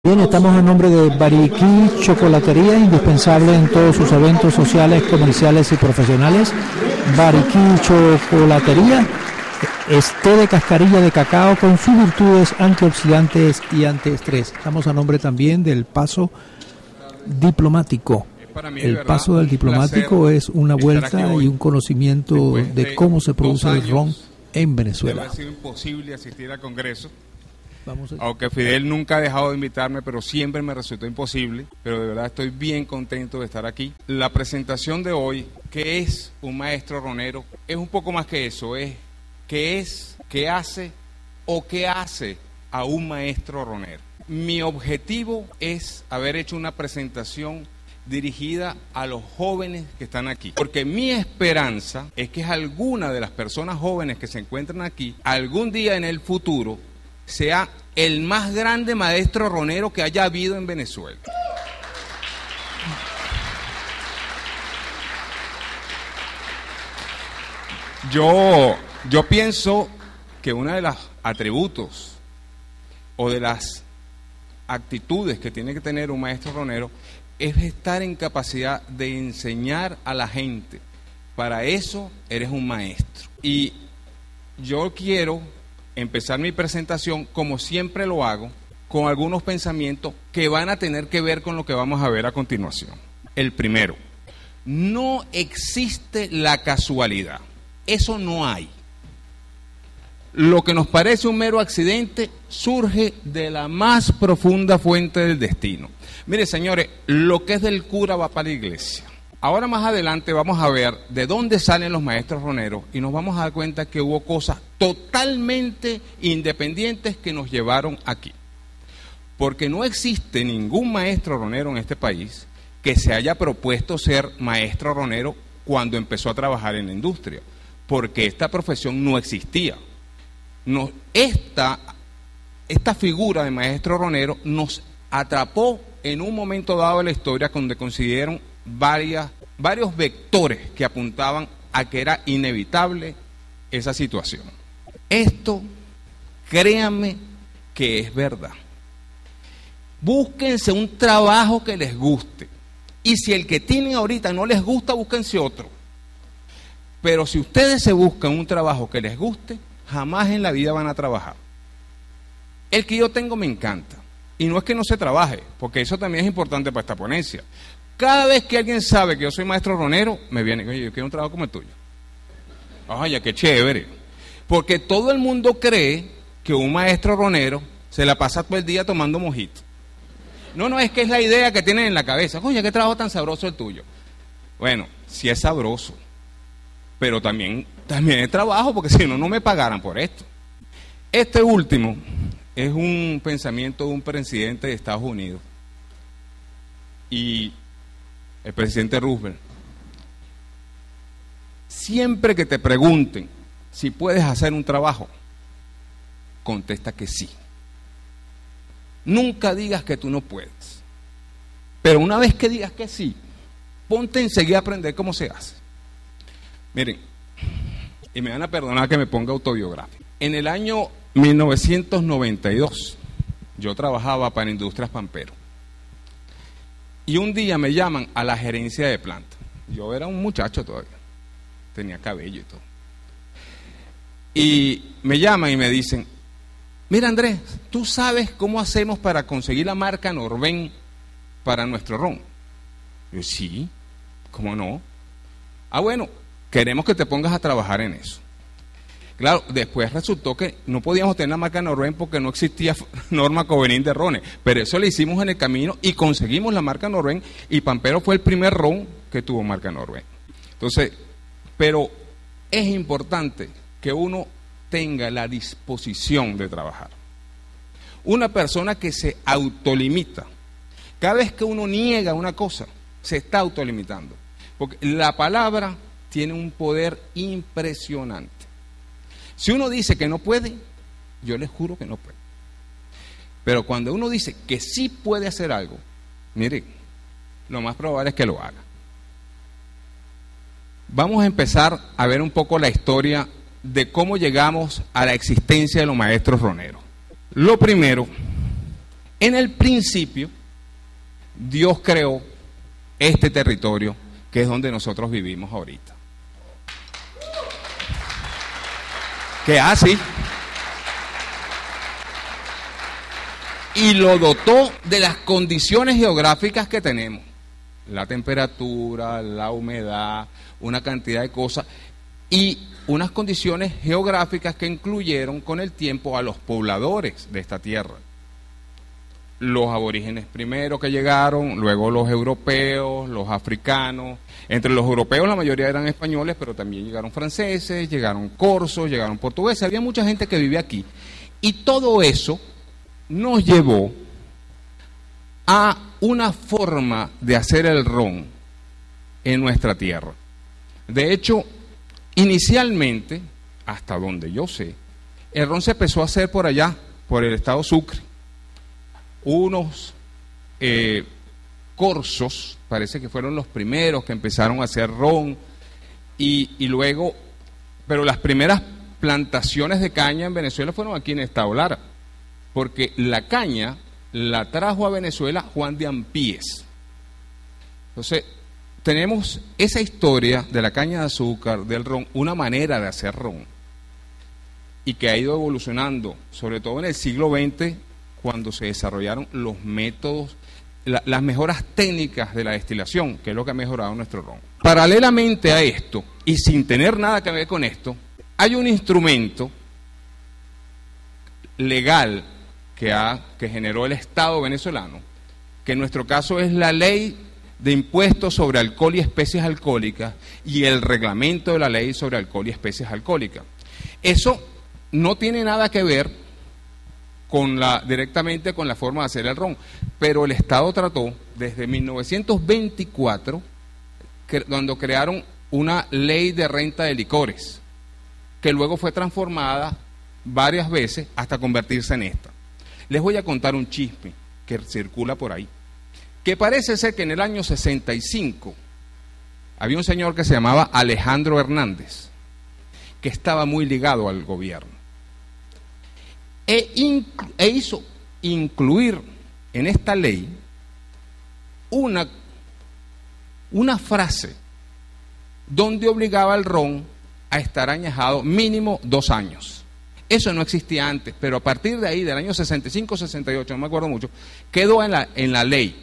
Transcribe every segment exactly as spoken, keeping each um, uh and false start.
Bien, estamos en nombre de Bariquí Chocolatería, indispensable en todos sus eventos sociales, comerciales y profesionales. Bariquí Chocolatería es té de cascarilla de cacao con sus virtudes antioxidantes y antiestrés. Estamos a nombre también del Paso Diplomático. El Paso del Diplomático es una vuelta y un conocimiento de cómo se produce el ron en Venezuela. Ha sido imposible asistir al Congreso. Vamos a... Aunque Fidel nunca ha dejado de invitarme, pero siempre me resultó imposible. Pero de verdad estoy bien contento de estar aquí. La presentación de hoy, ¿qué es un maestro ronero? Es un poco más que eso, es qué es, qué hace o qué hace a un maestro ronero. Mi objetivo es haber hecho una presentación dirigida a los jóvenes que están aquí, porque mi esperanza es que alguna de las personas jóvenes que se encuentran aquí, algún día en el futuro, sea el más grande maestro ronero que haya habido en Venezuela. Yo, yo pienso que uno de los atributos o de las actitudes que tiene que tener un maestro ronero es estar en capacidad de enseñar a la gente. Para eso eres un maestro. Y yo quiero empezar mi presentación, como siempre lo hago, con algunos pensamientos que van a tener que ver con lo que vamos a ver a continuación. El primero, no existe la casualidad. Eso no hay. Lo que nos parece un mero accidente surge de la más profunda fuente del destino. Mire, señores, lo que es del cura va para la iglesia. Ahora más adelante vamos a ver de dónde salen los maestros roneros y nos vamos a dar cuenta que hubo cosas totalmente independientes que nos llevaron aquí. Porque no existe ningún maestro ronero en este país que se haya propuesto ser maestro ronero cuando empezó a trabajar en la industria, porque esta profesión no existía. Nos, esta, esta figura de maestro ronero nos atrapó en un momento dado de la historia donde consiguieron varias, varios vectores que apuntaban a que era inevitable esa situación. Esto, créanme que es verdad. Búsquense un trabajo que les guste. Y si el que tienen ahorita no les gusta, búsquense otro. Pero si ustedes se buscan un trabajo que les guste, jamás en la vida van a trabajar. El que yo tengo me encanta. Y no es que no se trabaje, porque eso también es importante para esta ponencia. Cada vez que alguien sabe que yo soy maestro ronero, me viene, oye, yo quiero un trabajo como el tuyo. Oye, qué chévere. Porque todo el mundo cree que un maestro ronero se la pasa todo el día tomando mojito. No, no, es que es la idea que tienen en la cabeza. Oye, qué trabajo tan sabroso el tuyo. Bueno, sí es sabroso, pero también, también es trabajo, porque si no, no me pagaran por esto. Este último es un pensamiento de un presidente de Estados Unidos. Y el presidente Roosevelt, siempre que te pregunten si puedes hacer un trabajo, contesta que sí. Nunca digas que tú no puedes. Pero una vez que digas que sí, ponte enseguida a aprender cómo se hace. Miren, y me van a perdonar que me ponga autobiográfico. En el año mil novecientos noventa y dos, yo trabajaba para Industrias Pampero. Y un día me llaman a la gerencia de planta. Yo era un muchacho todavía, tenía cabello y todo. Y me llaman y me dicen, mira Andrés, ¿tú sabes cómo hacemos para conseguir la marca Norben para nuestro ron? Yo, sí, ¿cómo no? Ah, bueno, queremos que te pongas a trabajar en eso. Claro, después resultó que no podíamos tener la marca Norben porque no existía norma Covenín de rones, pero eso lo hicimos en el camino y conseguimos la marca Norben, y Pampero fue el primer ron que tuvo marca Norben. Entonces, pero es importante que uno tenga la disposición de trabajar. Una persona que se autolimita, cada vez que uno niega una cosa, se está autolimitando, porque la palabra tiene un poder impresionante. Si uno dice que no puede, yo les juro que no puede. Pero cuando uno dice que sí puede hacer algo, mire, lo más probable es que lo haga. Vamos a empezar a ver un poco la historia de cómo llegamos a la existencia de los maestros roneros. Lo primero En el principio, Dios creó este territorio que es donde nosotros vivimos ahorita. Que así. Y lo dotó de las condiciones geográficas que tenemos. La temperatura, la humedad, una cantidad de cosas y unas condiciones geográficas que incluyeron con el tiempo a los pobladores de esta tierra. Los aborígenes primero que llegaron, luego los europeos, los africanos. Entre los europeos la mayoría eran españoles, pero también llegaron franceses, llegaron corsos, llegaron portugueses. Había mucha gente que vivía aquí. Y todo eso nos llevó a una forma de hacer el ron en nuestra tierra. De hecho, inicialmente, hasta donde yo sé, el ron se empezó a hacer por allá, por el estado Sucre. Unos eh, corsos, parece que fueron los primeros que empezaron a hacer ron, y, y luego, pero las primeras plantaciones de caña en Venezuela fueron aquí en el estado Lara, porque la caña la trajo a Venezuela Juan de Ampíes. Entonces, tenemos esa historia de la caña de azúcar, del ron, una manera de hacer ron, y que ha ido evolucionando, sobre todo en el siglo veinte, cuando se desarrollaron los métodos, la, las mejoras técnicas de la destilación, que es lo que ha mejorado nuestro ron. Paralelamente a esto, y sin tener nada que ver con esto, hay un instrumento legal que, ha, que generó el Estado venezolano, que en nuestro caso es la Ley de Impuestos sobre Alcohol y Especies Alcohólicas y el Reglamento de la Ley sobre Alcohol y Especies Alcohólicas. Eso no tiene nada que ver con la, directamente con la forma de hacer el ron, pero el Estado trató desde mil novecientos veinticuatro, que, cuando crearon una ley de renta de licores, que luego fue transformada varias veces hasta convertirse en esta. Les voy a contar un chisme que circula por ahí, que parece ser que en el año sesenta y cinco había un señor que se llamaba Alejandro Hernández, que estaba muy ligado al gobierno. E, inclu- e hizo incluir en esta ley una, una frase donde obligaba al ron a estar añejado mínimo dos años. Eso no existía antes, pero a partir de ahí, del año sesenta y cinco, sesenta y ocho, no me acuerdo mucho, quedó en la, en la ley.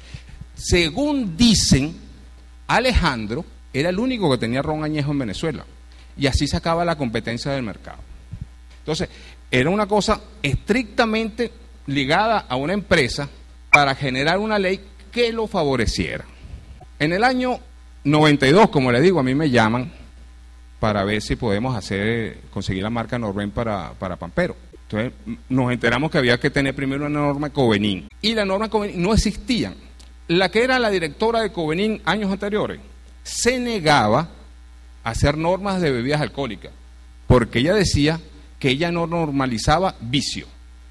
Según dicen, Alejandro era el único que tenía ron añejo en Venezuela, y así se acaba la competencia del mercado. Entonces, era una cosa estrictamente ligada a una empresa para generar una ley que lo favoreciera. En el año noventa y dos, como le digo, a mí me llaman para ver si podemos hacer, conseguir la marca Norben para, para Pampero. Entonces nos enteramos que había que tener primero una norma Covenin, y la norma Covenin no existía. La que era la directora de Covenin años anteriores se negaba a hacer normas de bebidas alcohólicas, porque ella decía que ella no normalizaba vicio.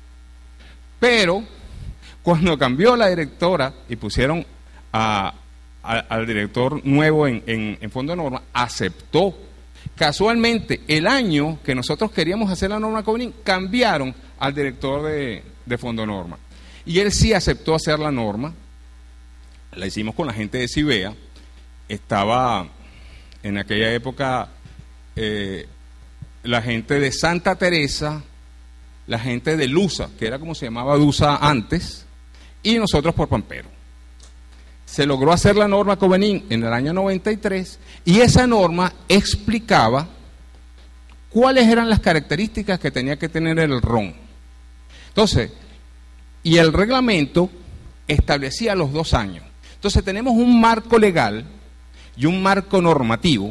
Pero cuando cambió la directora y pusieron a, a, al director nuevo en, en, en Fondo de Norma, aceptó. Casualmente, el año que nosotros queríamos hacer la norma Covenin, cambiaron al director de, de Fondo de Norma. Y él sí aceptó hacer la norma. La hicimos con la gente de Cibea. Estaba en aquella época eh, la gente de Santa Teresa, la gente de Lusa, que era como se llamaba Lusa antes, y nosotros por Pampero. Se logró hacer la norma Covenin en el año noventa y tres, y esa norma explicaba cuáles eran las características que tenía que tener el ron. Entonces, y el reglamento establecía los dos años. Entonces tenemos un marco legal y un marco normativo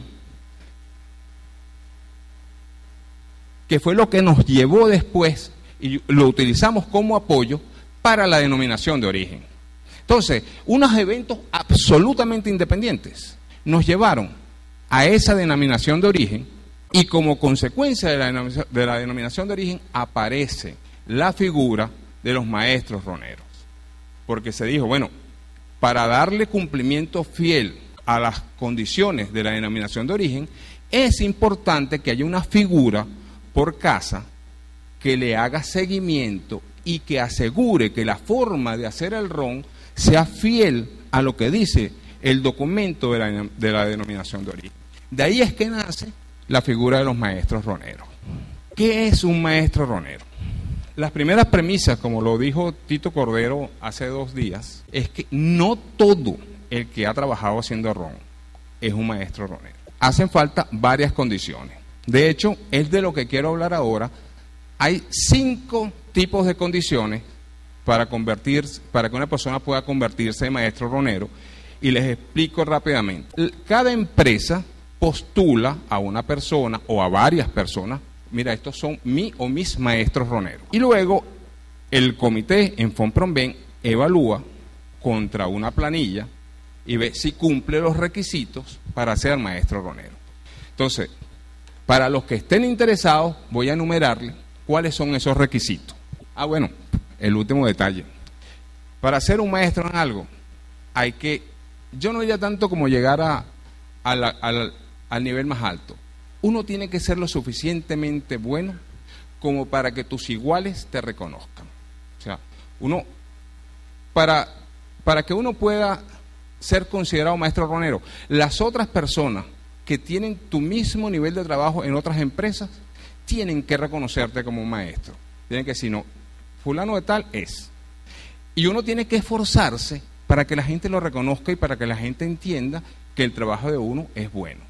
que fue lo que nos llevó después y lo utilizamos como apoyo para la denominación de origen. Entonces, unos eventos absolutamente independientes nos llevaron a esa denominación de origen, y como consecuencia de la denominación de, la denominación de origen aparece la figura de los maestros roneros. Porque se dijo, bueno, para darle cumplimiento fiel a las condiciones de la denominación de origen, es importante que haya una figura por casa que le haga seguimiento y que asegure que la forma de hacer el ron sea fiel a lo que dice el documento de la, de la denominación de origen. De ahí es que nace la figura de los maestros roneros. ¿Qué es un maestro ronero? Las primeras premisas, como lo dijo Tito Cordero hace dos días, es que no todo el que ha trabajado haciendo ron es un maestro ronero. Hacen falta varias condiciones. De hecho, es de lo que quiero hablar ahora. Hay cinco tipos de condiciones para convertirse, para que una persona pueda convertirse en maestro ronero, y les explico rápidamente. Cada empresa postula a una persona o a varias personas. Mira, estos son mi o mis maestros roneros. Y luego el comité en Fonpronven evalúa contra una planilla y ve si cumple los requisitos para ser maestro ronero. Entonces, para los que estén interesados, voy a enumerarles cuáles son esos requisitos. Ah, bueno, el último detalle. Para ser un maestro en algo, hay que, yo no diría tanto como llegar a, a la, al, al nivel más alto. Uno tiene que ser lo suficientemente bueno como para que tus iguales te reconozcan. O sea, uno, para, para que uno pueda ser considerado maestro ronero, las otras personas que tienen tu mismo nivel de trabajo en otras empresas tienen que reconocerte como un maestro. Tienen que decir, no, fulano de tal es. Y uno tiene que esforzarse para que la gente lo reconozca y para que la gente entienda que el trabajo de uno es bueno.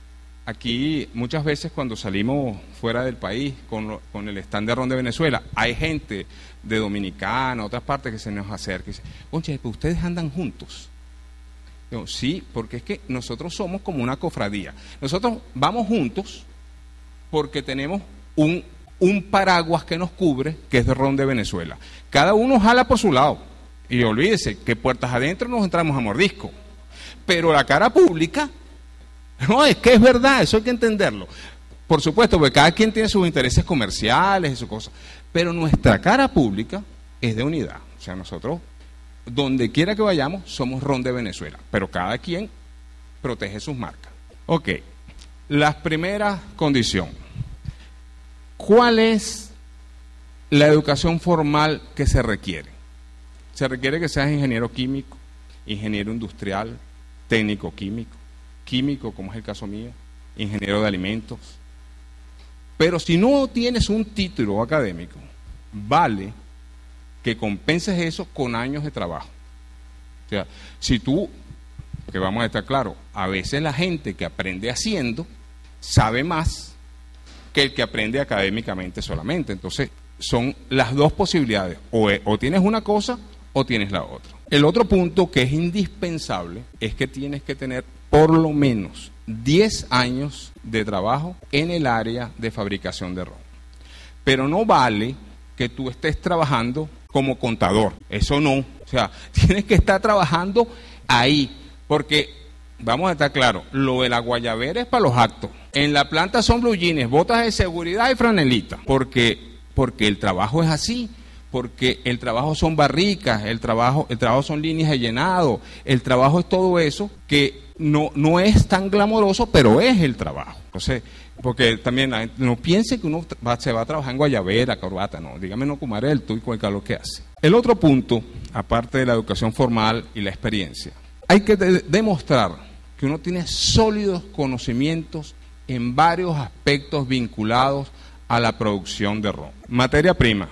Aquí muchas veces cuando salimos fuera del país con, lo, con el stand de ron de Venezuela, hay gente de Dominicana, otras partes que se nos acerca y dice, oye, pues ustedes andan juntos. Digo, sí, porque es que nosotros somos como una cofradía. Nosotros vamos juntos porque tenemos un, un paraguas que nos cubre, que es de ron de Venezuela. Cada uno jala por su lado. Y olvídese que puertas adentro nos entramos a mordisco. Pero la cara pública... No, es que es verdad, eso hay que entenderlo. Por supuesto, porque cada quien tiene sus intereses comerciales y sus cosas. Pero nuestra cara pública es de unidad. O sea, nosotros, donde quiera que vayamos, somos ron de Venezuela. Pero cada quien protege sus marcas. Ok, la primera condición. ¿Cuál es la educación formal que se requiere? Se requiere que seas ingeniero químico, ingeniero industrial, técnico químico, químico, como es el caso mío, ingeniero de alimentos. Pero si no tienes un título académico, vale que compenses eso con años de trabajo. O sea, si tú, que vamos a estar claros, a veces la gente que aprende haciendo sabe más que el que aprende académicamente solamente. Entonces, son las dos posibilidades, o, o tienes una cosa o tienes la otra. El otro punto que es indispensable es que tienes que tener por lo menos diez años de trabajo en el área de fabricación de ron. Pero no vale que tú estés trabajando como contador, eso no. O sea, tienes que estar trabajando ahí, porque vamos a estar claros, lo de la guayabera es para los actos. En la planta son blue jeans, botas de seguridad y franelita, porque, porque el trabajo es así. Porque el trabajo son barricas, el trabajo, el trabajo son líneas de llenado, el trabajo es todo eso que no, no es tan glamoroso, pero es el trabajo. Entonces, porque también la gente no piense que uno va, se va a trabajar en guayabera, corbata, no, dígame no comer el tú y con el calor que hace. El otro punto, aparte de la educación formal y la experiencia, hay que de- demostrar que uno tiene sólidos conocimientos en varios aspectos vinculados a la producción de ron. Materia prima.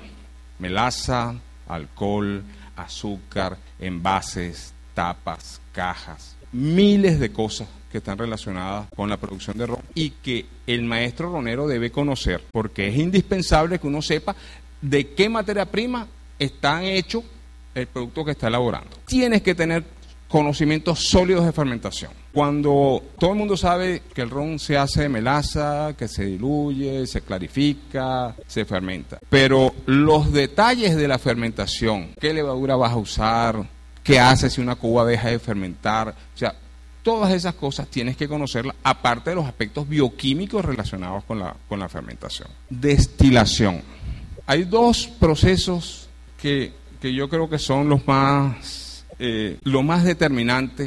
Melaza, alcohol, azúcar, envases, tapas, cajas, miles de cosas que están relacionadas con la producción de ron y que el maestro ronero debe conocer, porque es indispensable que uno sepa de qué materia prima está hecho el producto que está elaborando. Tienes que tener conocimientos sólidos de fermentación. Cuando todo el mundo sabe que el ron se hace de melaza, que se diluye, se clarifica, se fermenta. Pero los detalles de la fermentación, qué levadura vas a usar, qué haces si una cuba deja de fermentar, o sea, todas esas cosas tienes que conocerlas, aparte de los aspectos bioquímicos relacionados con la, con la fermentación. Destilación. Hay dos procesos que, que yo creo que son los más... Eh, lo más determinantes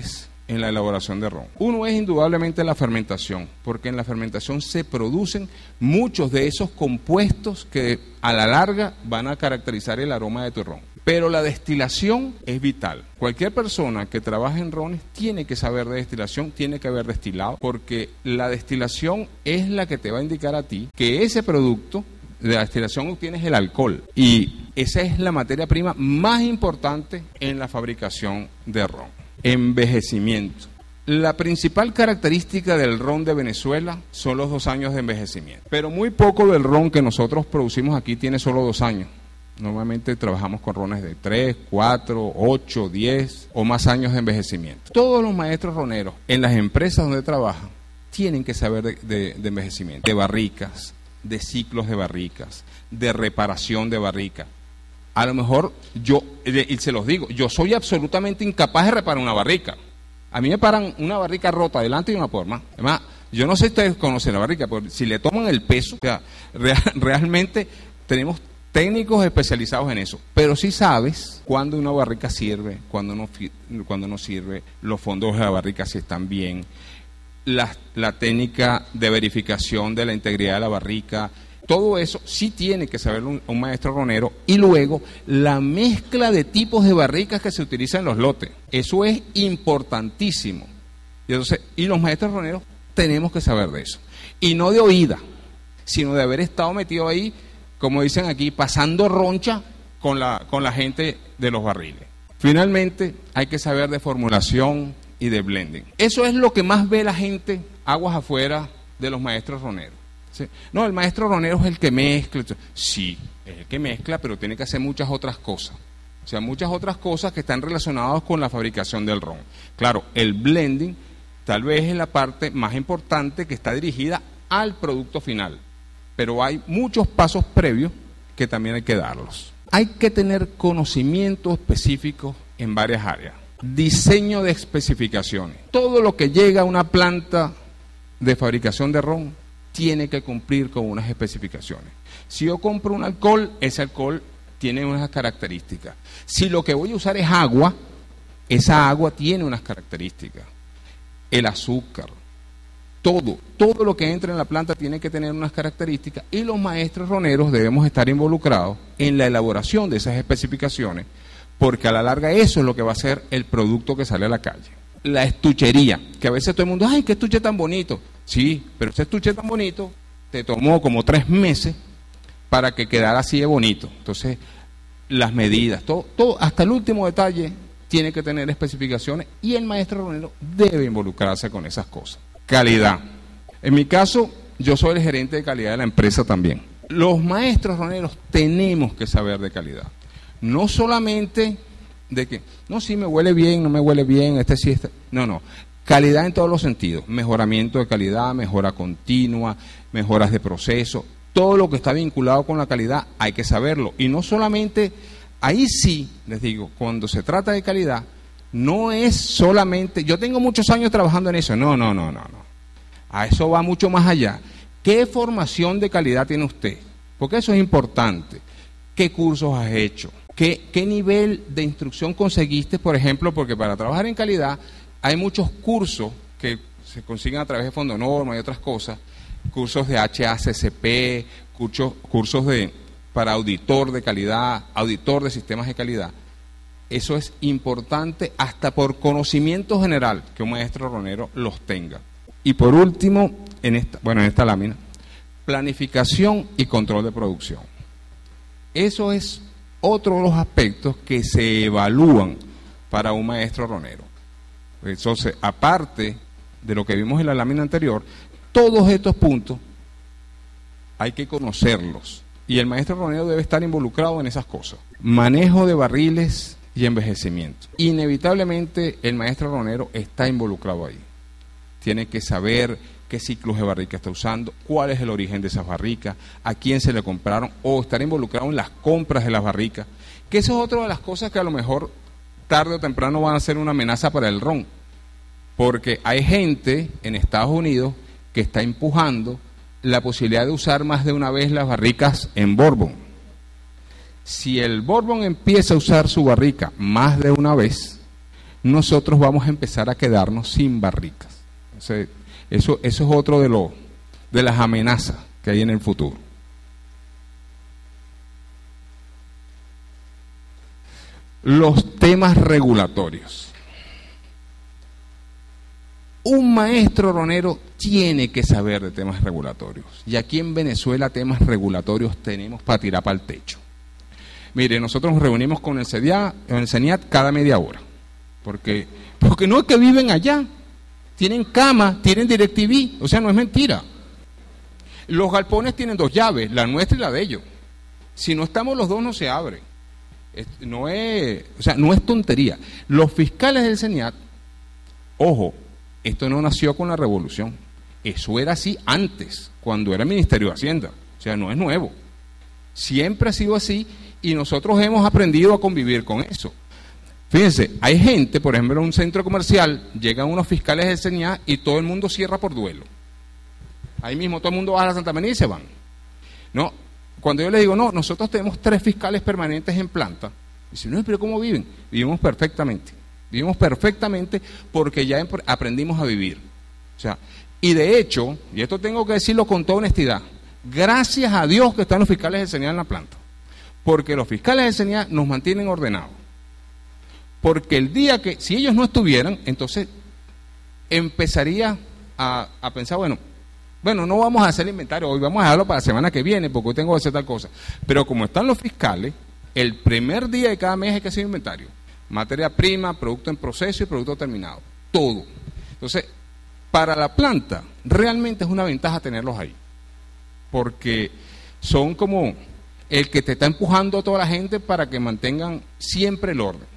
en la elaboración de ron. Uno es indudablemente la fermentación, porque en la fermentación se producen muchos de esos compuestos que a la larga van a caracterizar el aroma de tu ron. Pero la destilación es vital. Cualquier persona que trabaje en rones tiene que saber de destilación, tiene que haber destilado, porque la destilación es la que te va a indicar a ti que ese producto de la destilación obtienes el alcohol, y esa es la materia prima más importante en la fabricación de ron. Envejecimiento. La principal característica del ron de Venezuela son los dos años de envejecimiento, pero muy poco del ron que nosotros producimos aquí tiene solo dos años. Normalmente trabajamos con rones de tres, cuatro, ocho, diez o más años de envejecimiento. Todos los maestros roneros en las empresas donde trabajan tienen que saber de, de, de envejecimiento, de barricas, de ciclos de barricas, de reparación de barricas. A lo mejor yo, y se los digo, yo soy absolutamente incapaz de reparar una barrica. A mí me paran una barrica rota delante y una por más. Además, yo no sé si ustedes conocen la barrica, pero si le toman el peso, o sea, real, realmente tenemos técnicos especializados en eso. Pero sí sabes cuándo una barrica sirve, cuándo no, cuándo no sirve, los fondos de la barrica si están bien, la, la técnica de verificación de la integridad de la barrica. Todo eso sí tiene que saber un, un maestro ronero. Y luego la mezcla de tipos de barricas que se utilizan en los lotes. Eso es importantísimo. Y, entonces, y los maestros roneros tenemos que saber de eso. Y no de oída, sino de haber estado metido ahí, como dicen aquí, pasando roncha con la, con la gente de los barriles. Finalmente, hay que saber de formulación y de blending. Eso es lo que más ve la gente aguas afuera de los maestros roneros. ¿Sí? No, el maestro ronero es el que mezcla. Sí, es el que mezcla, pero tiene que hacer muchas otras cosas. O sea, muchas otras cosas que están relacionadas con la fabricación del ron. Claro, el blending tal vez es la parte más importante que está dirigida al producto final. Pero hay muchos pasos previos que también hay que darlos. Hay que tener conocimiento específico en varias áreas. Diseño de especificaciones. Todo lo que llega a una planta de fabricación de ron tiene que cumplir con unas especificaciones. Si yo compro un alcohol, ese alcohol tiene unas características. Si lo que voy a usar es agua, esa agua tiene unas características. El azúcar, todo, todo lo que entra en la planta tiene que tener unas características, y los maestros roneros debemos estar involucrados en la elaboración de esas especificaciones, porque a la larga eso es lo que va a ser el producto que sale a la calle. La estuchería, que a veces todo el mundo, ¡ay, qué estuche tan bonito! Sí, pero ese estuche tan bonito te tomó como tres meses para que quedara así de bonito. Entonces, las medidas, todo, todo, hasta el último detalle tiene que tener especificaciones, y el maestro ronero debe involucrarse con esas cosas. Calidad. En mi caso, yo soy el gerente de calidad de la empresa también. Los maestros roneros tenemos que saber de calidad. No solamente de que, no, sí me huele bien, no me huele bien, este sí, este. No, no. Calidad en todos los sentidos. Mejoramiento de calidad, mejora continua, mejoras de proceso. Todo lo que está vinculado con la calidad hay que saberlo. Y no solamente, ahí sí, les digo, cuando se trata de calidad, no es solamente, yo tengo muchos años trabajando en eso. No, no, no, no, no. A eso va mucho más allá. ¿Qué formación de calidad tiene usted? Porque eso es importante. ¿Qué cursos has hecho? ¿Qué, qué nivel de instrucción conseguiste, por ejemplo? Porque para trabajar en calidad hay muchos cursos que se consiguen a través de Fondo Norma y otras cosas, cursos de H A C C P, cursos, cursos de, para auditor de calidad, auditor de sistemas de calidad. Eso es importante hasta por conocimiento general que un maestro ronero los tenga. Y por último, en esta, bueno, en esta lámina, planificación y control de producción. Eso es otro de los aspectos que se evalúan para un maestro ronero. Entonces, aparte de lo que vimos en la lámina anterior, todos estos puntos hay que conocerlos, y el maestro ronero debe estar involucrado en esas cosas. Manejo de barriles y envejecimiento. Inevitablemente el maestro ronero está involucrado ahí. Tiene que saber qué ciclos de barrica está usando, cuál es el origen de esas barricas, a quién se le compraron, o estar involucrado en las compras de las barricas, que eso es otra de las cosas que a lo mejor tarde o temprano van a ser una amenaza para el ron, porque hay gente en Estados Unidos que está empujando la posibilidad de usar más de una vez las barricas en bourbon. Si el bourbon empieza a usar su barrica más de una vez, nosotros vamos a empezar a quedarnos sin barricas. Entonces, eso, eso es otro de, lo, de las amenazas que hay en el futuro. Los temas regulatorios. Un maestro ronero tiene que saber de temas regulatorios. Y aquí en Venezuela temas regulatorios tenemos para tirar para el techo. Mire, nosotros nos reunimos con el CEDIA, con el CENIAT cada media hora. Porque, porque no es que viven allá. Tienen cama, tienen DirecTV. O sea, no es mentira. Los galpones tienen dos llaves, la nuestra y la de ellos. Si no estamos los dos, no se abre. No es, o sea, no es tontería. Los fiscales del CENIAT, ojo, esto no nació con la revolución. Eso era así antes, cuando era el Ministerio de Hacienda. O sea, no es nuevo. Siempre ha sido así y nosotros hemos aprendido a convivir con eso. Fíjense, hay gente, por ejemplo, en un centro comercial, llegan unos fiscales del CENIAT y todo el mundo cierra por duelo. Ahí mismo todo el mundo va a la Santa María y se van. No, cuando yo les digo, no, nosotros tenemos tres fiscales permanentes en planta, dicen, no, pero ¿cómo viven? Vivimos perfectamente. Vivimos perfectamente porque ya aprendimos a vivir. O sea, y de hecho, y esto tengo que decirlo con toda honestidad, gracias a Dios que están los fiscales del CENIAT en la planta. Porque los fiscales del CENIAT nos mantienen ordenados. Porque el día que, si ellos no estuvieran, entonces empezaría a, a pensar, bueno, bueno, no vamos a hacer el inventario hoy, vamos a dejarlo para la semana que viene, porque hoy tengo que hacer tal cosa. Pero como están los fiscales, el primer día de cada mes hay que hacer inventario. Materia prima, producto en proceso y producto terminado. Todo. Entonces, para la planta, realmente es una ventaja tenerlos ahí. Porque son como el que te está empujando a toda la gente para que mantengan siempre el orden.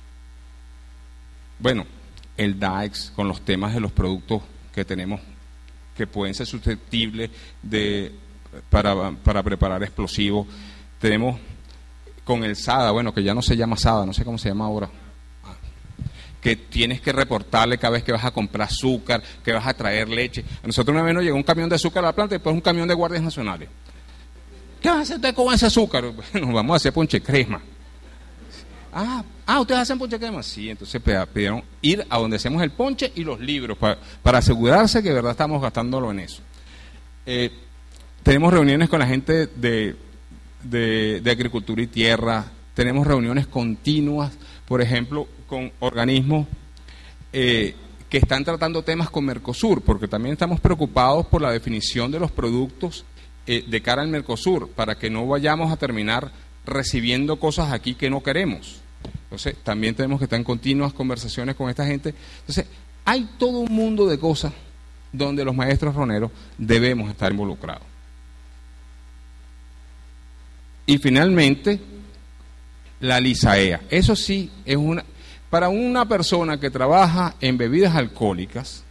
Bueno, el D A E X con los temas de los productos que tenemos que pueden ser susceptibles de, para, para preparar explosivos. Tenemos con el SADA, bueno, que ya no se llama SADA, no sé cómo se llama ahora, que tienes que reportarle cada vez que vas a comprar azúcar, que vas a traer leche. A nosotros una vez nos llegó un camión de azúcar a la planta y después un camión de guardias nacionales. ¿Qué vas a hacer usted con ese azúcar? Nos vamos a hacer ponche crema. Ah, ah, ¿ustedes hacen ponche crema? Sí, entonces pidieron ir a donde hacemos el ponche y los libros para, para asegurarse que de verdad estamos gastándolo en eso. Eh, tenemos reuniones con la gente de, de, de Agricultura y Tierra, tenemos reuniones continuas, por ejemplo, con organismos eh, que están tratando temas con Mercosur, porque también estamos preocupados por la definición de los productos eh, de cara al Mercosur, para que no vayamos a terminar recibiendo cosas aquí que no queremos. Entonces, también tenemos que estar en continuas conversaciones con esta gente. Entonces, hay todo un mundo de cosas donde los maestros roneros debemos estar involucrados. Y finalmente, la LISAEA. Eso sí, es una para una persona que trabaja en bebidas alcohólicas,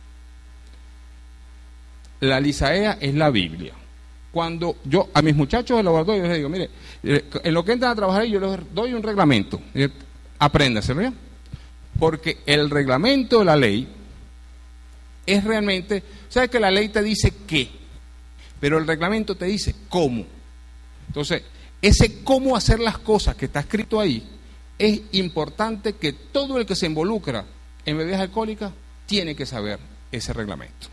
la LISAEA es la Biblia. Cuando yo a mis muchachos del laboratorio les digo, mire, en lo que entran a trabajar yo les doy un reglamento, apréndaselo ya, porque el reglamento de la ley es realmente, sabes que la ley te dice qué, pero el reglamento te dice cómo. Entonces, ese cómo hacer las cosas que está escrito ahí, es importante que todo el que se involucra en bebidas alcohólicas tiene que saber ese reglamento.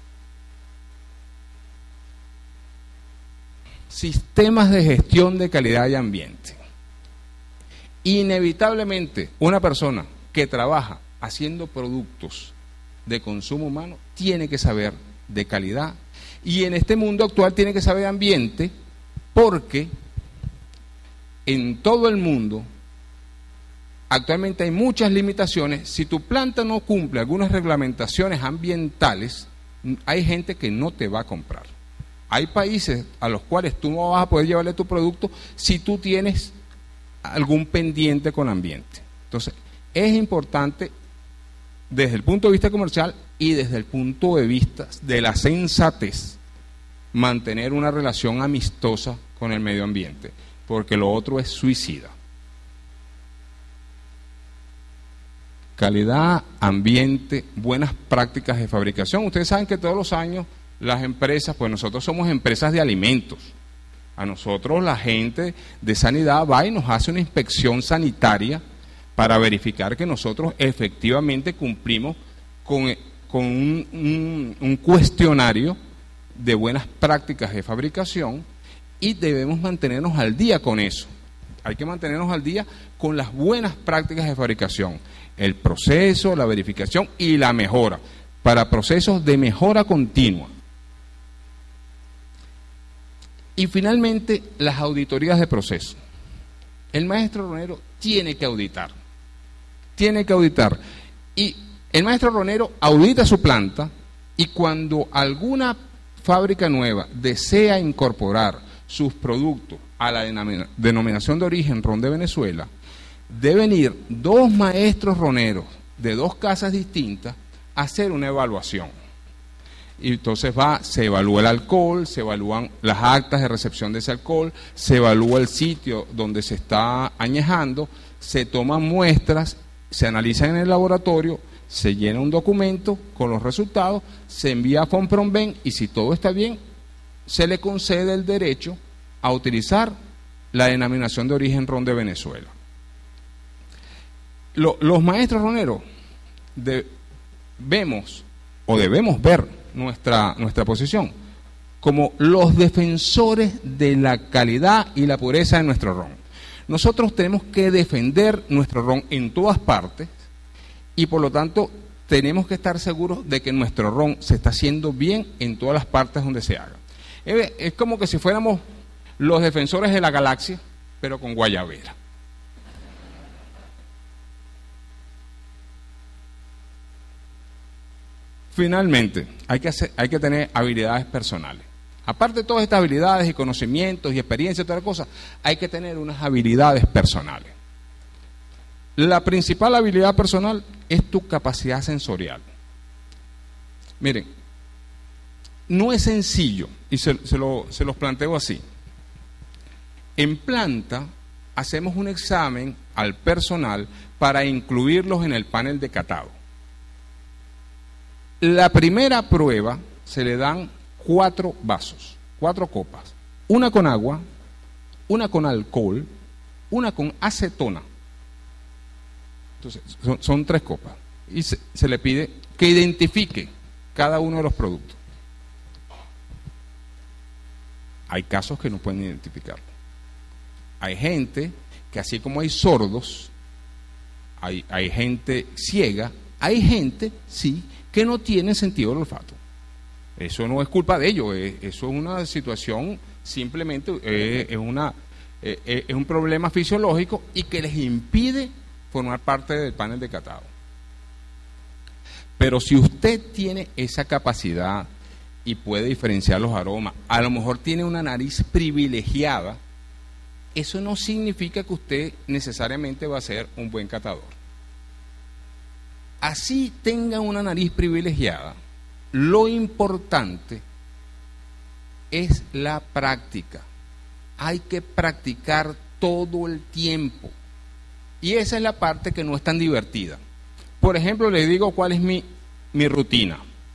Sistemas de gestión de calidad y ambiente. Inevitablemente, una persona que trabaja haciendo productos de consumo humano tiene que saber de calidad, y en este mundo actual tiene que saber de ambiente, porque en todo el mundo actualmente hay muchas limitaciones. Si tu planta no cumple algunas reglamentaciones ambientales, hay gente que no te va a comprar. Hay países a los cuales tú no vas a poder llevarle tu producto si tú tienes algún pendiente con ambiente. Entonces, es importante desde el punto de vista comercial y desde el punto de vista de la sensatez mantener una relación amistosa con el medio ambiente, porque lo otro es suicida. Calidad, ambiente, buenas prácticas de fabricación. Ustedes saben que todos los años las empresas, pues nosotros somos empresas de alimentos. A nosotros la gente de sanidad va y nos hace una inspección sanitaria para verificar que nosotros efectivamente cumplimos con, con un, un, un cuestionario de buenas prácticas de fabricación, y debemos mantenernos al día con eso. Hay que mantenernos al día con las buenas prácticas de fabricación, el proceso, la verificación y la mejora, para procesos de mejora continua. Y finalmente, las auditorías de proceso. El maestro ronero tiene que auditar, tiene que auditar. Y el maestro ronero audita su planta, y cuando alguna fábrica nueva desea incorporar sus productos a la denominación de origen Ron de Venezuela, deben ir dos maestros roneros de dos casas distintas a hacer una evaluación. Y entonces va, se evalúa el alcohol, se evalúan las actas de recepción de ese alcohol, se evalúa el sitio donde se está añejando, se toman muestras, se analizan en el laboratorio, se llena un documento con los resultados, se envía a Fonpronven, y si todo está bien, se le concede el derecho a utilizar la denominación de origen Ron de Venezuela. Lo, los maestros roneros debemos o debemos ver nuestra, nuestra posición como los defensores de la calidad y la pureza de nuestro ron. Nosotros tenemos que defender nuestro ron en todas partes, y por lo tanto tenemos que estar seguros de que nuestro ron se está haciendo bien en todas las partes donde se haga. Es, es como que si fuéramos los defensores de la galaxia, pero con guayabera. Finalmente, hay que, hacer, hay que tener habilidades personales. Aparte de todas estas habilidades y conocimientos y experiencia y todas las cosas, hay que tener unas habilidades personales. La principal habilidad personal es tu capacidad sensorial. Miren, no es sencillo, y se, se, lo, se los planteo así. En planta hacemos un examen al personal para incluirlos en el panel de catado. La primera prueba se le dan cuatro vasos, cuatro copas, una con agua, una con alcohol, una con acetona. Entonces, son, son tres copas. Y se, se le pide que identifique cada uno de los productos. Hay casos que no pueden identificarlo. Hay gente que, así como hay sordos, hay, hay gente ciega, hay gente, sí, que no tiene sentido del olfato. Eso no es culpa de ellos, es, eso es una situación, simplemente eh, es, una, eh, es un problema fisiológico y que les impide formar parte del panel de catado. Pero si usted tiene esa capacidad y puede diferenciar los aromas, a lo mejor tiene una nariz privilegiada, eso no significa que usted necesariamente va a ser un buen catador. Así tenga una nariz privilegiada, lo importante es la práctica. Hay que practicar todo el tiempo. Y esa es la parte que no es tan divertida. Por ejemplo, les digo cuál es mi, mi rutina.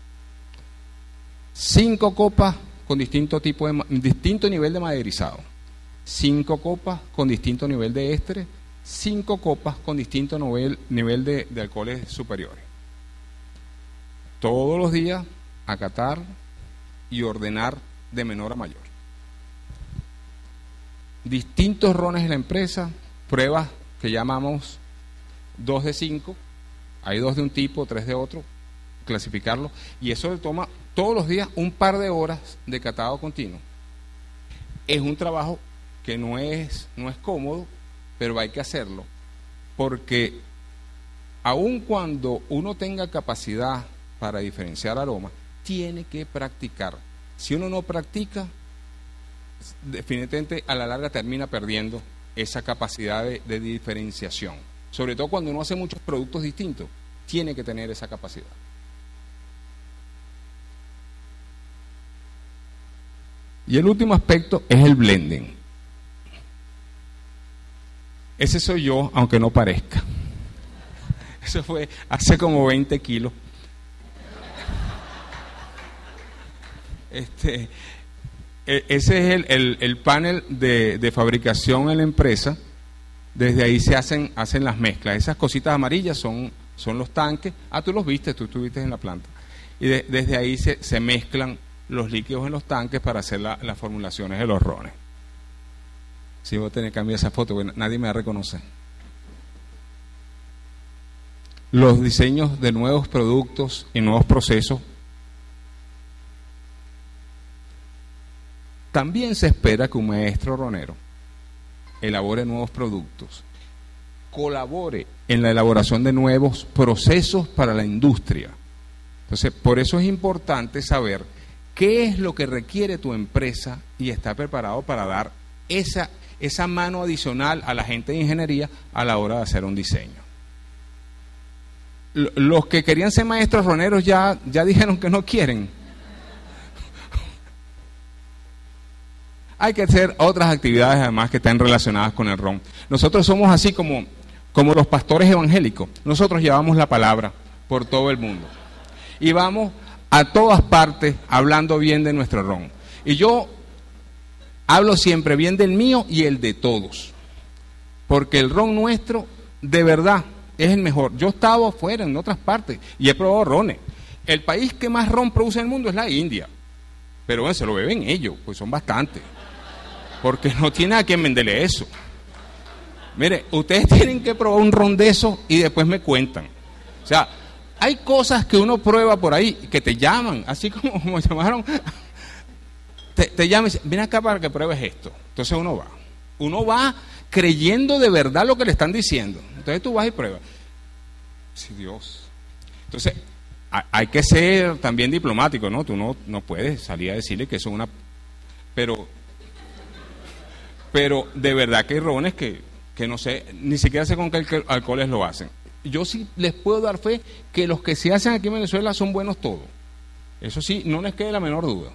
Cinco copas con distinto tipo de, distinto nivel de maderizado. Cinco copas con distinto nivel de ésteres. Cinco copas con distinto nivel, nivel de, de alcoholes superiores. Todos los días acatar y ordenar de menor a mayor. Distintos rones en la empresa, pruebas que llamamos dos de cinco, hay dos de un tipo, tres de otro, clasificarlo, y eso le toma todos los días un par de horas de catado continuo. Es un trabajo que no es, no es cómodo, pero hay que hacerlo, porque aun cuando uno tenga capacidad para diferenciar aromas, tiene que practicar. Si uno no practica, definitivamente a la larga termina perdiendo esa capacidad de, de diferenciación. Sobre todo cuando uno hace muchos productos distintos, tiene que tener esa capacidad. Y el último aspecto es el blending. Ese soy yo, aunque no parezca. Eso fue hace como veinte kilos. Este, ese es el, el, el panel de, de fabricación en la empresa. desde ahí se hacen, hacen las mezclas. Esas cositas amarillas son, son los tanques. Ah, tú los viste, tú estuviste en la planta. Y de, desde ahí se, se mezclan los líquidos en los tanques para hacer la, las formulaciones de los rones. Si voy a tener que cambiar esa foto, bueno, nadie me va a reconocer. Los diseños de nuevos productos y nuevos procesos. También se espera que un maestro ronero elabore nuevos productos, colabore en la elaboración de nuevos procesos para la industria. Entonces, por eso es importante saber qué es lo que requiere tu empresa y estar preparado para dar esa, esa mano adicional a la gente de ingeniería a la hora de hacer un diseño. Los que querían ser maestros roneros ya, ya dijeron que no quieren. Hay que hacer otras actividades además que estén relacionadas con el ron. Nosotros somos así como, como los pastores evangélicos. Nosotros llevamos la palabra por todo el mundo. Y vamos a todas partes hablando bien de nuestro ron. Y yo hablo siempre bien del mío y el de todos. Porque el ron nuestro, de verdad, es el mejor. Yo he estado afuera, en otras partes, y he probado rones. El país que más ron produce en el mundo es la India. Pero bueno, se lo beben ellos, pues son bastantes. Porque no tiene a quien venderle eso. Mire, ustedes tienen que probar un ron de eso y después me cuentan. O sea, hay cosas que uno prueba por ahí que te llaman, así como, como llamaron. Te, te llaman y dicen, ven acá para que pruebes esto. Entonces uno va. Uno va creyendo de verdad lo que le están diciendo. Entonces tú vas y pruebas. Sí, Dios. Entonces, hay que ser también diplomático, ¿no? Tú no, no puedes salir a decirle que eso es una... Pero... Pero de verdad que hay rones que, que no sé, ni siquiera sé con qué alcoholes lo hacen. Yo sí les puedo dar fe que los que se hacen aquí en Venezuela son buenos todos. Eso sí, no les quede la menor duda.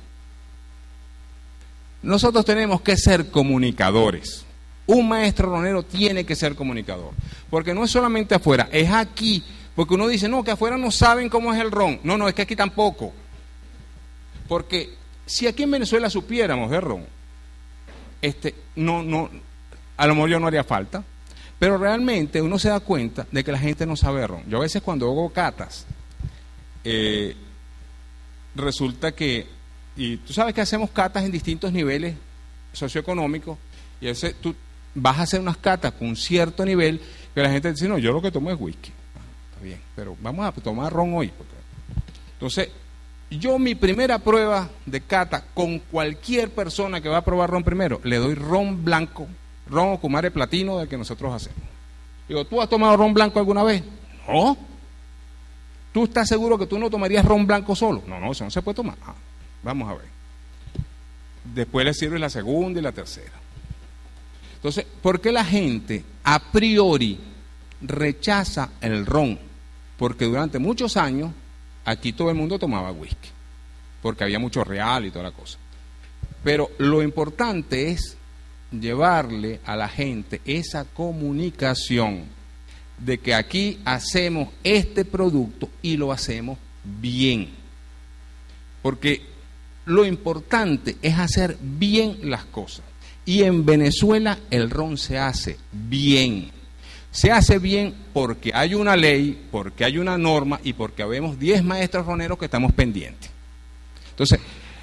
Nosotros tenemos que ser comunicadores. Un maestro ronero tiene que ser comunicador. Porque no es solamente afuera, es aquí. Porque uno dice, no, que afuera no saben cómo es el ron. No, no, es que aquí tampoco. Porque si aquí en Venezuela supiéramos de ron, Este, no, no, a lo mejor yo no haría falta, pero realmente uno se da cuenta de que la gente no sabe ron. Yo a veces cuando hago catas, eh, resulta que, y tú sabes que hacemos catas en distintos niveles socioeconómicos, y a veces tú vas a hacer unas catas con un cierto nivel, que la gente dice, no, yo lo que tomo es whisky. Ah, está bien, pero vamos a tomar ron hoy. Porque... Entonces, yo mi primera prueba de cata con cualquier persona que va a probar ron primero, le doy ron blanco, ron Ocumare Platino del que nosotros hacemos. Digo, ¿tú has tomado ron blanco alguna vez? No. ¿Tú estás seguro que tú no tomarías ron blanco solo? No, no, eso no se puede tomar. Ah, vamos a ver. Después le sirve la segunda y la tercera. Entonces, ¿por qué la gente a priori rechaza el ron? Porque durante muchos años aquí todo el mundo tomaba whisky, porque había mucho real y toda la cosa. Pero lo importante es llevarle a la gente esa comunicación de que aquí hacemos este producto y lo hacemos bien. Porque lo importante es hacer bien las cosas. Y en Venezuela el ron se hace bien. Se hace bien porque hay una ley, porque hay una norma y porque habemos diez maestros roneros que estamos pendientes. Entonces,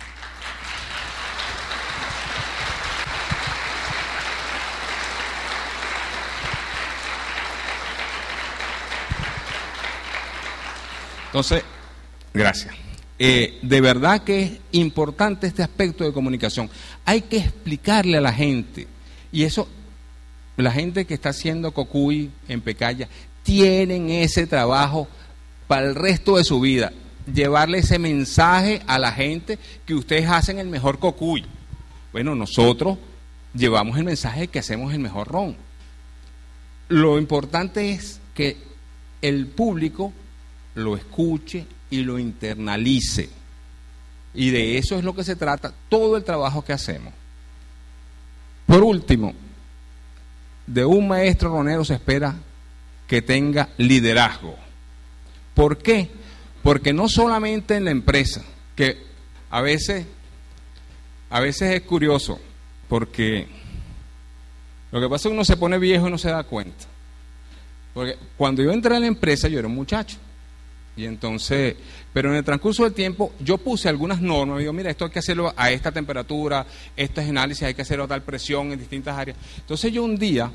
entonces, gracias. Eh, de verdad que es importante este aspecto de comunicación. Hay que explicarle a la gente, y eso... La gente que está haciendo cocuy en Pecaya tienen ese trabajo para el resto de su vida, llevarle ese mensaje a la gente que ustedes hacen el mejor cocuy. Bueno, nosotros llevamos el mensaje de que hacemos el mejor ron. Lo importante es que el público lo escuche y lo internalice. Y de eso es lo que se trata todo el trabajo que hacemos. Por último, de un maestro ronero se espera que tenga liderazgo. ¿Por qué? Porque no solamente en la empresa, que a veces, a veces es curioso, porque Lo que pasa es que uno se pone viejo y no se da cuenta. Porque cuando yo entré a la empresa yo era un muchacho. Y entonces, pero en el transcurso del tiempo yo puse algunas normas, me digo, mira, esto hay que hacerlo a esta temperatura, este análisis hay que hacerlo a tal presión en distintas áreas. Entonces yo un día,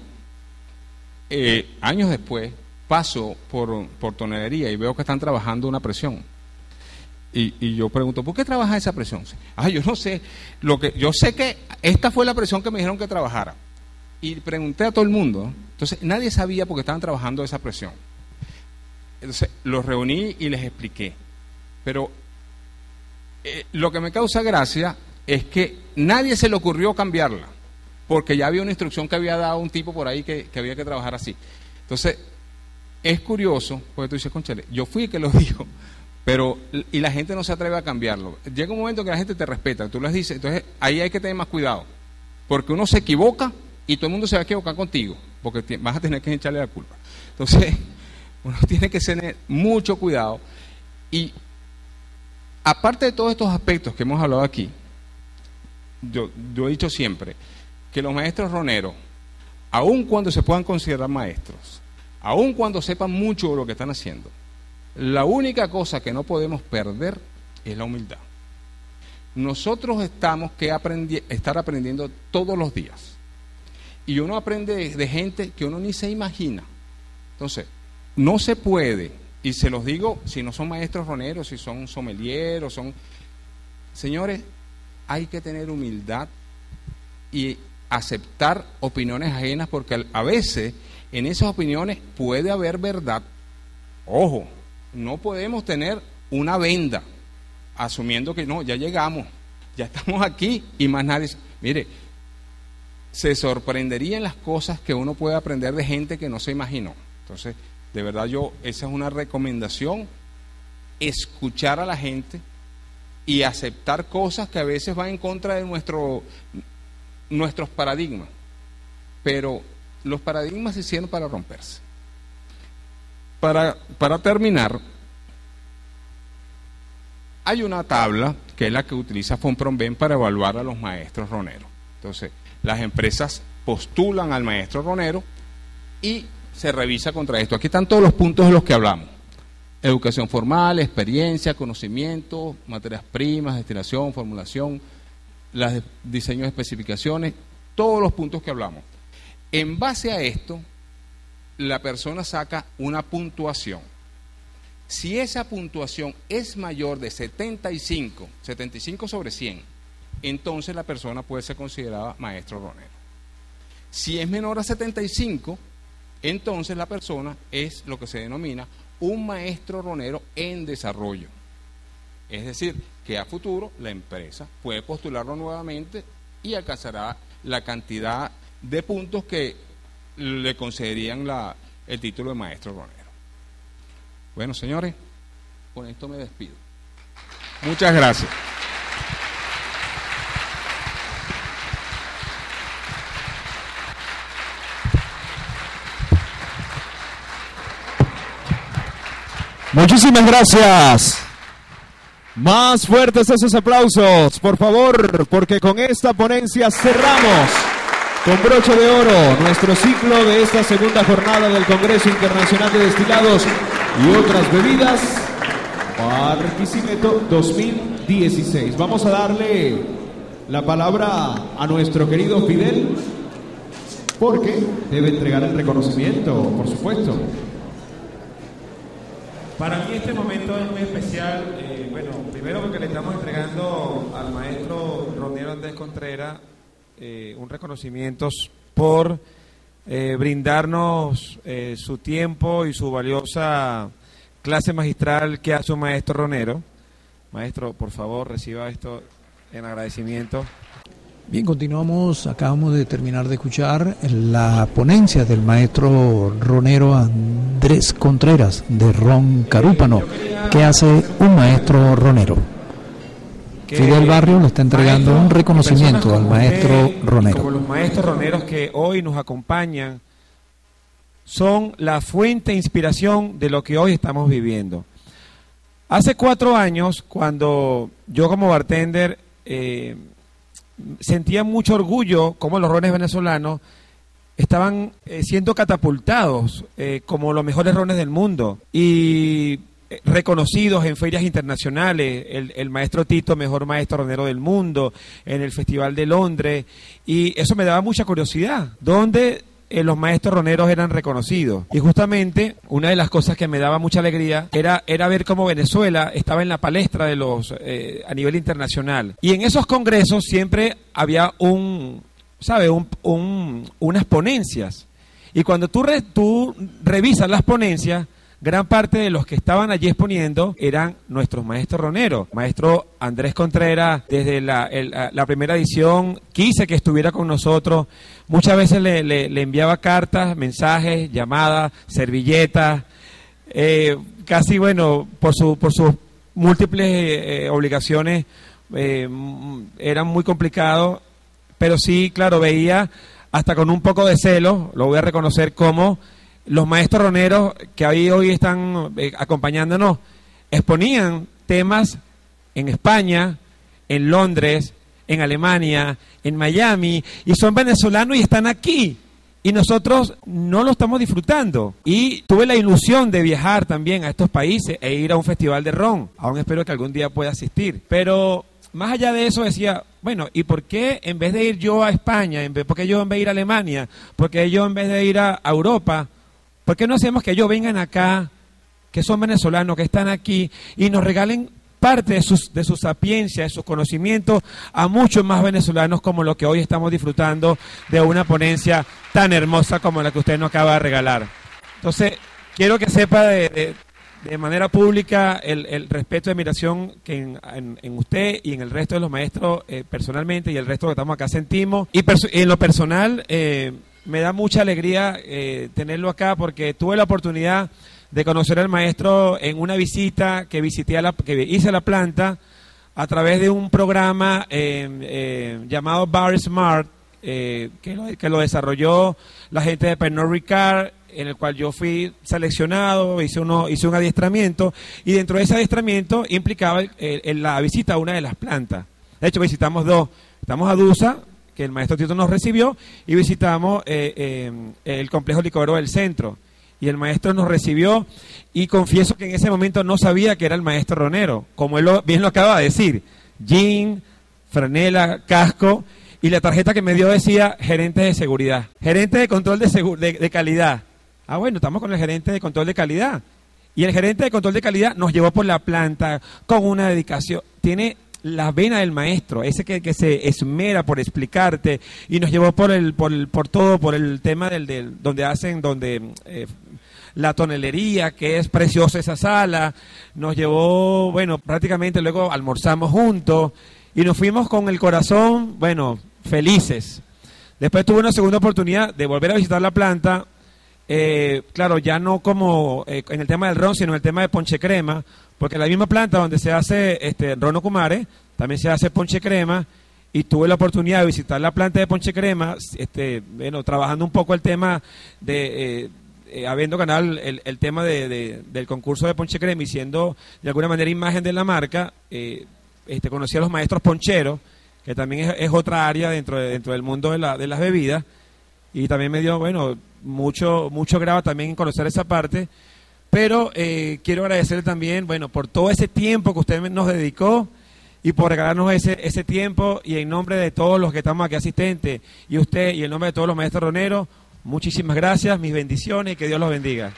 eh, años después, paso por, por tonelería y veo que están trabajando una presión. Y, y yo pregunto, ¿por qué trabaja esa presión? Ah, yo no sé, lo que yo sé que esta fue la presión que me dijeron que trabajara. Y pregunté a todo el mundo, entonces nadie sabía por qué estaban trabajando esa presión. Entonces los reuní y les expliqué. Pero eh, lo que me causa gracia es que nadie se le ocurrió cambiarla, porque ya había una instrucción que había dado un tipo por ahí que, que había que trabajar así. Entonces, es curioso, porque tú dices, conchale, yo fui el que lo dijo, pero y la gente no se atreve a cambiarlo. Llega un momento que la gente te respeta, tú les dices, entonces ahí hay que tener más cuidado, porque uno se equivoca y todo el mundo se va a equivocar contigo, porque vas a tener que echarle la culpa. Entonces, uno tiene que tener mucho cuidado. Y aparte de todos estos aspectos que hemos hablado aquí, yo, yo he dicho siempre que los maestros roneros, aun cuando se puedan considerar maestros, aun cuando sepan mucho de lo que están haciendo, la única cosa que no podemos perder es la humildad. Nosotros estamos que aprendi- estar aprendiendo todos los días. Y uno aprende de, de gente que uno ni se imagina. Entonces, no se puede, y se los digo, si no son maestros roneros, si son sommeliers, son... Señores, hay que tener humildad y aceptar opiniones ajenas, porque a veces en esas opiniones puede haber verdad. Ojo, no podemos tener una venda, asumiendo que no, ya llegamos, ya estamos aquí y más nadie... Mire, se sorprenderían las cosas que uno puede aprender de gente que no se imaginó. Entonces, de verdad yo, esa es una recomendación, escuchar a la gente y aceptar cosas que a veces van en contra de nuestro, nuestros paradigmas. Pero los paradigmas se hicieron para romperse. Para, para terminar, hay una tabla que es la que utiliza Fonpromben para evaluar a los maestros roneros. Entonces, las empresas postulan al maestro ronero y se revisa contra esto. Aquí están todos los puntos de los que hablamos: educación formal, experiencia, conocimiento, materias primas, destilación, formulación, los diseños de especificaciones, todos los puntos que hablamos. En base a esto, la persona saca una puntuación. Si esa puntuación es mayor de setenta y cinco, setenta y cinco sobre cien, entonces la persona puede ser considerada maestro ronero. Si es menor a setenta y cinco, entonces la persona es lo que se denomina un maestro ronero en desarrollo. Es decir, que a futuro la empresa puede postularlo nuevamente y alcanzará la cantidad de puntos que le concederían la, el título de maestro ronero. Bueno, señores, con esto me despido. Muchas gracias. Muchísimas gracias. Más fuertes esos aplausos, por favor, porque con esta ponencia cerramos con broche de oro nuestro ciclo de esta segunda jornada del Congreso Internacional de Destilados y otras bebidas, Barquisimeto dos mil dieciséis. Vamos a darle la palabra a nuestro querido Fidel, porque debe entregar el reconocimiento, por supuesto. Para mí este momento es muy especial, eh, bueno, primero porque le estamos entregando al maestro ronero Andrés Contreras eh, un reconocimiento por eh, brindarnos eh, su tiempo y su valiosa clase magistral que hace un maestro ronero. Maestro, por favor, reciba esto en agradecimiento. Bien, continuamos. Acabamos de terminar de escuchar la ponencia del maestro ronero Andrés Contreras de Ron Carúpano, que hace un maestro ronero. Fidel Barrio le está entregando un reconocimiento al maestro ronero. Como los maestros roneros que hoy nos acompañan son la fuente de inspiración de lo que hoy estamos viviendo. Hace cuatro años, cuando yo como bartender eh, sentía mucho orgullo como los rones venezolanos estaban eh, siendo catapultados eh, como los mejores rones del mundo y eh, reconocidos en ferias internacionales, el, el maestro Tito, mejor maestro ronero del mundo, en el Festival de Londres, y eso me daba mucha curiosidad, ¿dónde eh, los maestros roneros eran reconocidos? Y justamente una de las cosas que me daba mucha alegría era, era ver cómo Venezuela estaba en la palestra de los eh, a nivel internacional, y en esos congresos siempre había un... ¿sabe? Un, un, unas ponencias. Y cuando tú, re, tú revisas las ponencias, gran parte de los que estaban allí exponiendo eran nuestros maestros roneros. Maestro Andrés Contreras, desde la, el, la primera edición, quise que estuviera con nosotros. Muchas veces le, le, le enviaba cartas, mensajes, llamadas, servilletas. Eh, casi, bueno, por, su, por sus múltiples eh, obligaciones, eh, eran muy complicados. Pero sí, claro, veía hasta con un poco de celo, lo voy a reconocer, como los maestros roneros que ahí hoy están eh, acompañándonos exponían temas en España, en Londres, en Alemania, en Miami, y son venezolanos y están aquí. Y nosotros no lo estamos disfrutando. Y tuve la ilusión de viajar también a estos países e ir a un festival de ron. Aún espero que algún día pueda asistir. Pero más allá de eso decía, bueno, ¿y por qué en vez de ir yo a España, en vez, por qué yo en vez de ir a Alemania, por qué yo en vez de ir a, a Europa, por qué no hacemos que ellos vengan acá, que son venezolanos, que están aquí, y nos regalen parte de, sus, de su sapiencia, de sus conocimientos a muchos más venezolanos como lo que hoy estamos disfrutando de una ponencia tan hermosa como la que usted nos acaba de regalar? Entonces, quiero que sepa de... de de manera pública el, el respeto y admiración que en, en, en usted y en el resto de los maestros eh, personalmente y el resto que estamos acá sentimos. Y en lo personal eh, me da mucha alegría eh, tenerlo acá, porque tuve la oportunidad de conocer al maestro en una visita que visité a la, que hice a la planta a través de un programa eh, eh, llamado Bar Smart, eh, que, lo, que lo desarrolló la gente de Pernod Ricard, en el cual yo fui seleccionado, hice, uno, hice un adiestramiento, y dentro de ese adiestramiento implicaba el, el, la visita a una de las plantas. De hecho, visitamos dos. Estamos a Dusa, que el maestro Tito nos recibió, y visitamos eh, eh, el complejo licorero del centro. Y el maestro nos recibió, y confieso que en ese momento no sabía que era el maestro ronero, como él lo, bien lo acaba de decir. Jean, franela, casco, y la tarjeta que me dio decía gerente de seguridad, gerente de control de, segu de, de calidad. Ah, bueno, estamos con el gerente de control de calidad. Y el gerente de control de calidad nos llevó por la planta con una dedicación. Tiene la vena del maestro, ese que, que se esmera por explicarte, y nos llevó por el por, el, por todo, por el tema del, del donde hacen, donde eh, la tonelería, que es preciosa esa sala. Nos llevó, bueno, prácticamente luego almorzamos juntos y nos fuimos con el corazón, bueno, felices. Después tuve una segunda oportunidad de volver a visitar la planta. Eh, claro, ya no como eh, en el tema del ron, sino en el tema de ponche crema, porque en la misma planta donde se hace este ron Ocumare, también se hace ponche crema, y tuve la oportunidad de visitar la planta de ponche crema, este, bueno, trabajando un poco el tema de, eh, eh, habiendo ganado el, el tema de, de, del concurso de ponche crema y siendo de alguna manera imagen de la marca. eh, este, conocí a los maestros poncheros, que también es, es otra área dentro, de, dentro del mundo de, la, de las bebidas, y también me dio, bueno, mucho mucho grado también en conocer esa parte, pero eh, quiero agradecerle también, bueno, por todo ese tiempo que usted nos dedicó y por regalarnos ese ese tiempo, y en nombre de todos los que estamos aquí asistentes y usted y en nombre de todos los maestros roneros, muchísimas gracias, mis bendiciones y que Dios los bendiga.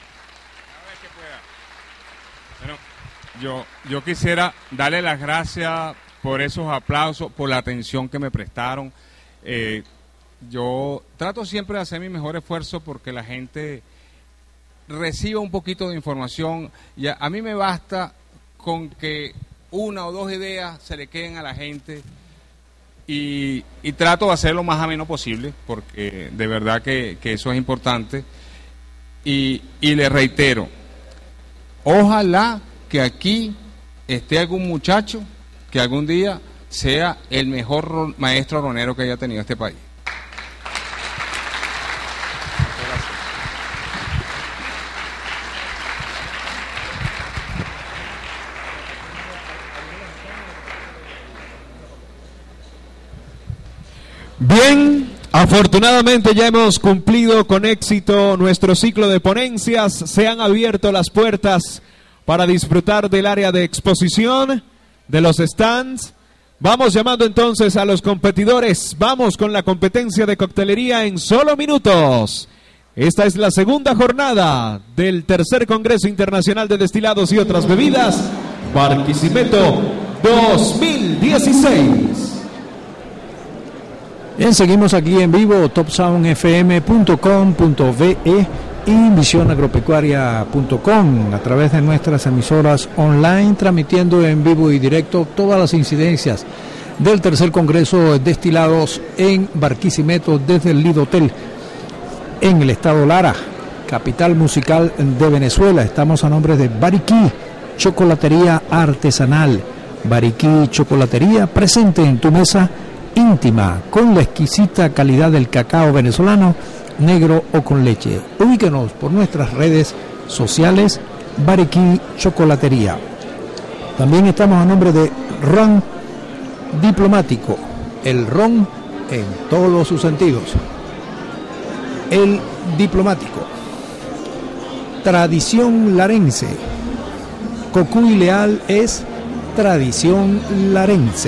Bueno, yo, yo quisiera darle las gracias por esos aplausos, por la atención que me prestaron. Eh, Yo trato siempre de hacer mi mejor esfuerzo porque la gente reciba un poquito de información, y a, a mí me basta con que una o dos ideas se le queden a la gente, y, y trato de hacer lo más ameno posible, porque de verdad que, que eso es importante. Y, y le reitero, ojalá que aquí esté algún muchacho que algún día sea el mejor ro- maestro ronero que haya tenido este país. Bien, Afortunadamente ya hemos cumplido con éxito nuestro ciclo de ponencias. Se han abierto las puertas para disfrutar del área de exposición, de los stands. Vamos llamando entonces a los competidores. Vamos con la competencia de coctelería en solo minutos. Esta es la segunda jornada del tercer Congreso Internacional de Destilados y Otras Bebidas, Barquisimeto dos mil dieciséis. Bien, seguimos aquí en vivo, top sound f m punto com punto v e y visión agropecuaria punto com a través de nuestras emisoras online, transmitiendo en vivo y directo todas las incidencias del tercer Congreso de Destilados en Barquisimeto desde el Lido Hotel en el estado Lara, capital musical de Venezuela. Estamos a nombre de Bariquí, chocolatería artesanal. Bariquí Chocolatería, presente en tu mesa íntima, con la exquisita calidad del cacao venezolano, negro o con leche. Ubíquenos por nuestras redes sociales, Bariquí Chocolatería. También estamos a nombre de Ron Diplomático, el ron en todos sus sentidos. El Diplomático. Tradición larense. Cocuy Leal es tradición larense.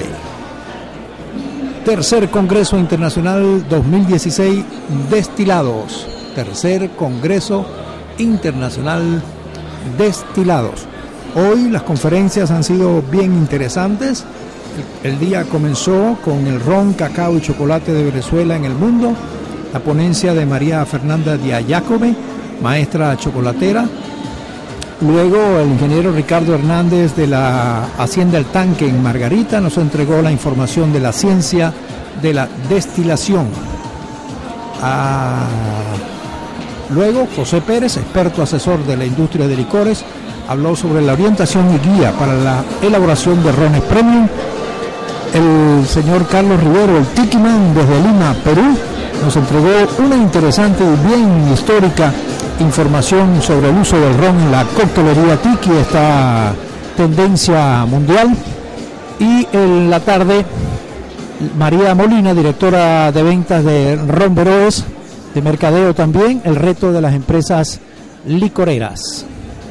Tercer Congreso Internacional dos mil dieciséis Destilados. Tercer Congreso Internacional Destilados. Hoy las conferencias han sido bien interesantes. El, el día comenzó con el ron, cacao y chocolate de Venezuela en el mundo. La ponencia de María Fernanda Díaz Jacobe, maestra chocolatera. Luego el ingeniero Ricardo Hernández de la Hacienda El Tanque en Margarita nos entregó la información de la ciencia de la destilación. Ah, luego José Pérez, experto asesor de la industria de licores, habló sobre la orientación y guía para la elaboración de rones premium. El señor Carlos Rivero, el Tikiman desde Lima, Perú, nos entregó una interesante y bien histórica información sobre el uso del ron en la coctelería tiki, esta tendencia mundial. Y en la tarde, María Molina, directora de ventas de Ron Veroes, de mercadeo también, el reto de las empresas licoreras.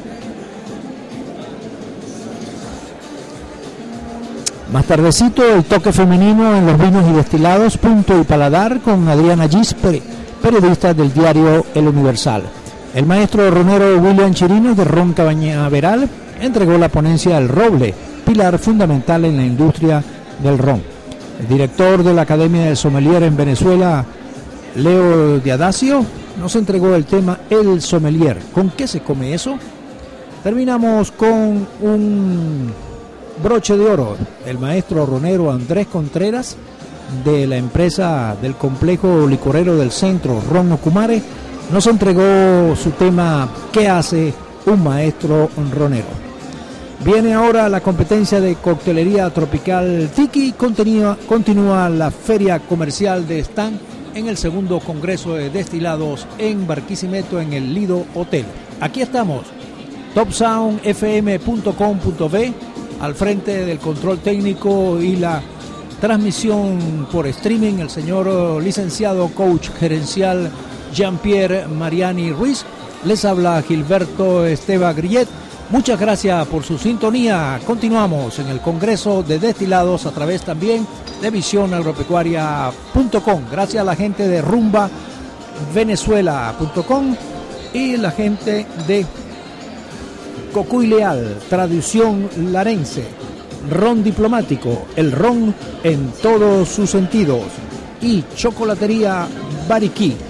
Más tardecito, el toque femenino en los vinos y destilados, punto y paladar, con Adriana Gis, periodista del diario El Universal. El maestro ronero William Chirinos de Ron Cañaveral entregó la ponencia El Roble, pilar fundamental en la industria del ron. El director de la Academia del Sommelier en Venezuela, Leo Diadacio, nos entregó el tema El Sommelier. ¿Con qué se come eso? Terminamos con un broche de oro. El maestro ronero Andrés Contreras, de la empresa del complejo licorero del centro, Ron Ocumare, nos entregó su tema ¿Qué hace un maestro ronero? Viene ahora la competencia de coctelería tropical Tiki. Continúa, continúa la feria comercial de stand en el segundo Congreso de Destilados en Barquisimeto en el Lido Hotel. Aquí estamos, top sound f m punto com punto v, al frente del control técnico y la transmisión por streaming, el señor licenciado coach gerencial Jean-Pierre Mariani Ruiz. Les habla Gilberto Esteva Grillet. Muchas gracias por su sintonía. Continuamos en el Congreso de Destilados a través también de visión agropecuaria punto com. Gracias a la gente de rumba venezuela punto com y la gente de Cocuy Leal, tradición larense. Ron Diplomático, el ron en todos sus sentidos. Y chocolatería Bariquí,